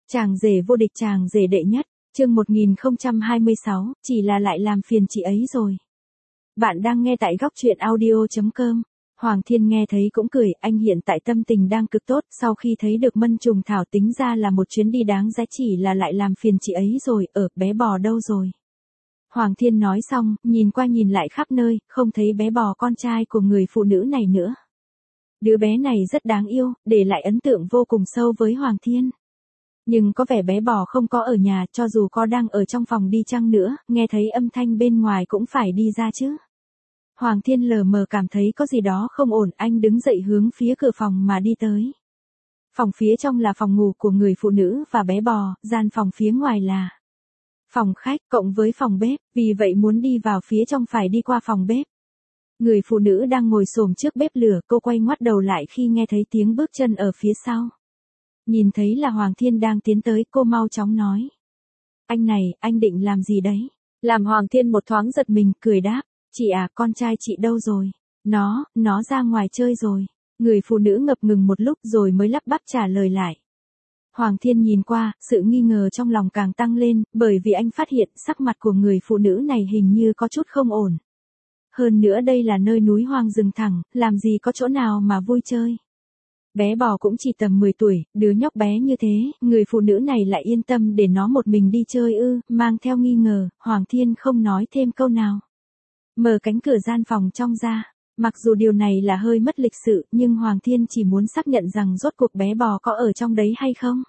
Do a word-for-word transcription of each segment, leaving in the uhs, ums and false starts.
Chàng rể vô địch, chàng rể đệ nhất, chương một nghìn không trăm hai mươi sáu, chỉ là lại làm phiền chị ấy rồi. Bạn đang nghe tại góc truyện audio chấm com. Hoàng Thiên nghe thấy cũng cười, anh hiện tại tâm tình đang cực tốt, sau khi thấy được Mân Trùng Thảo tính ra là một chuyến đi đáng giá, chỉ là lại làm phiền chị ấy rồi, ở bé bò đâu rồi. Hoàng Thiên nói xong, nhìn qua nhìn lại khắp nơi, không thấy bé bò con trai của người phụ nữ này nữa. Đứa bé này rất đáng yêu, để lại ấn tượng vô cùng sâu với Hoàng Thiên. Nhưng có vẻ bé bò không có ở nhà, cho dù có đang ở trong phòng đi chăng nữa, nghe thấy âm thanh bên ngoài cũng phải đi ra chứ. Hoàng Thiên lờ mờ cảm thấy có gì đó không ổn, anh đứng dậy hướng phía cửa phòng mà đi tới. Phòng phía trong là phòng ngủ của người phụ nữ và bé bò, gian phòng phía ngoài là phòng khách cộng với phòng bếp, vì vậy muốn đi vào phía trong phải đi qua phòng bếp. Người phụ nữ đang ngồi xổm trước bếp lửa, cô quay ngoắt đầu lại khi nghe thấy tiếng bước chân ở phía sau. Nhìn thấy là Hoàng Thiên đang tiến tới, cô mau chóng nói. Anh này, anh định làm gì đấy? Làm Hoàng Thiên một thoáng giật mình, cười đáp. Chị à, con trai chị đâu rồi? Nó, nó ra ngoài chơi rồi. Người phụ nữ ngập ngừng một lúc rồi mới lắp bắp trả lời lại. Hoàng Thiên nhìn qua, sự nghi ngờ trong lòng càng tăng lên, bởi vì anh phát hiện sắc mặt của người phụ nữ này hình như có chút không ổn. Hơn nữa đây là nơi núi hoang rừng thẳng, làm gì có chỗ nào mà vui chơi. Bé bò cũng chỉ tầm mười tuổi, đứa nhóc bé như thế, người phụ nữ này lại yên tâm để nó một mình đi chơi ư, mang theo nghi ngờ, Hoàng Thiên không nói thêm câu nào. Mở cánh cửa gian phòng trong ra, mặc dù điều này là hơi mất lịch sự, nhưng Hoàng Thiên chỉ muốn xác nhận rằng rốt cuộc bé bò có ở trong đấy hay không.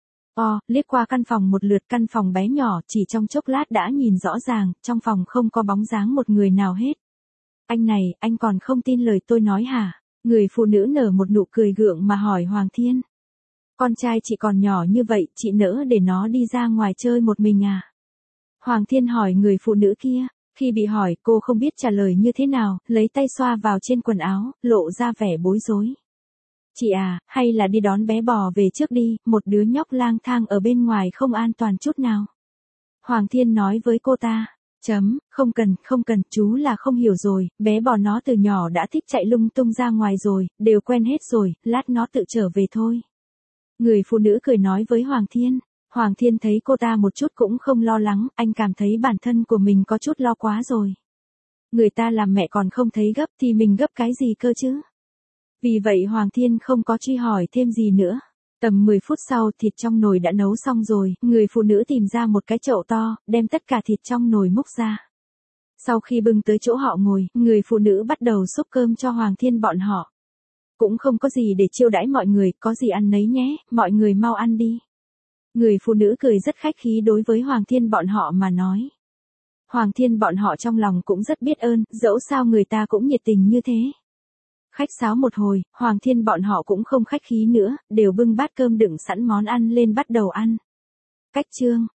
Ồ, liếc qua căn phòng một lượt, căn phòng bé nhỏ, chỉ trong chốc lát đã nhìn rõ ràng, trong phòng không có bóng dáng một người nào hết. Anh này, anh còn không tin lời tôi nói hả? Người phụ nữ nở một nụ cười gượng mà hỏi Hoàng Thiên. Con trai chị còn nhỏ như vậy, chị nỡ để nó đi ra ngoài chơi một mình à? Hoàng Thiên hỏi người phụ nữ kia. Khi bị hỏi, cô không biết trả lời như thế nào, lấy tay xoa vào trên quần áo, lộ ra vẻ bối rối. Chị à, hay là đi đón bé bò về trước đi, một đứa nhóc lang thang ở bên ngoài không an toàn chút nào. Hoàng Thiên nói với cô ta. Chấm, không cần, không cần, chú là không hiểu rồi, bé bò nó từ nhỏ đã thích chạy lung tung ra ngoài rồi, đều quen hết rồi, lát nó tự trở về thôi. Người phụ nữ cười nói với Hoàng Thiên. Hoàng Thiên thấy cô ta một chút cũng không lo lắng, anh cảm thấy bản thân của mình có chút lo quá rồi. Người ta làm mẹ còn không thấy gấp thì mình gấp cái gì cơ chứ? Vì vậy Hoàng Thiên không có truy hỏi thêm gì nữa. Tầm mười phút sau thịt trong nồi đã nấu xong rồi, người phụ nữ tìm ra một cái chậu to, đem tất cả thịt trong nồi múc ra. Sau khi bưng tới chỗ họ ngồi, người phụ nữ bắt đầu xúc cơm cho Hoàng Thiên bọn họ. Cũng không có gì để chiêu đãi mọi người, có gì ăn nấy nhé, mọi người mau ăn đi. Người phụ nữ cười rất khách khí đối với Hoàng Thiên bọn họ mà nói. Hoàng Thiên bọn họ trong lòng cũng rất biết ơn, dẫu sao người ta cũng nhiệt tình như thế. Khách sáo một hồi, Hoàng Thiên bọn họ cũng không khách khí nữa, đều bưng bát cơm đựng sẵn món ăn lên bắt đầu ăn. Cách chương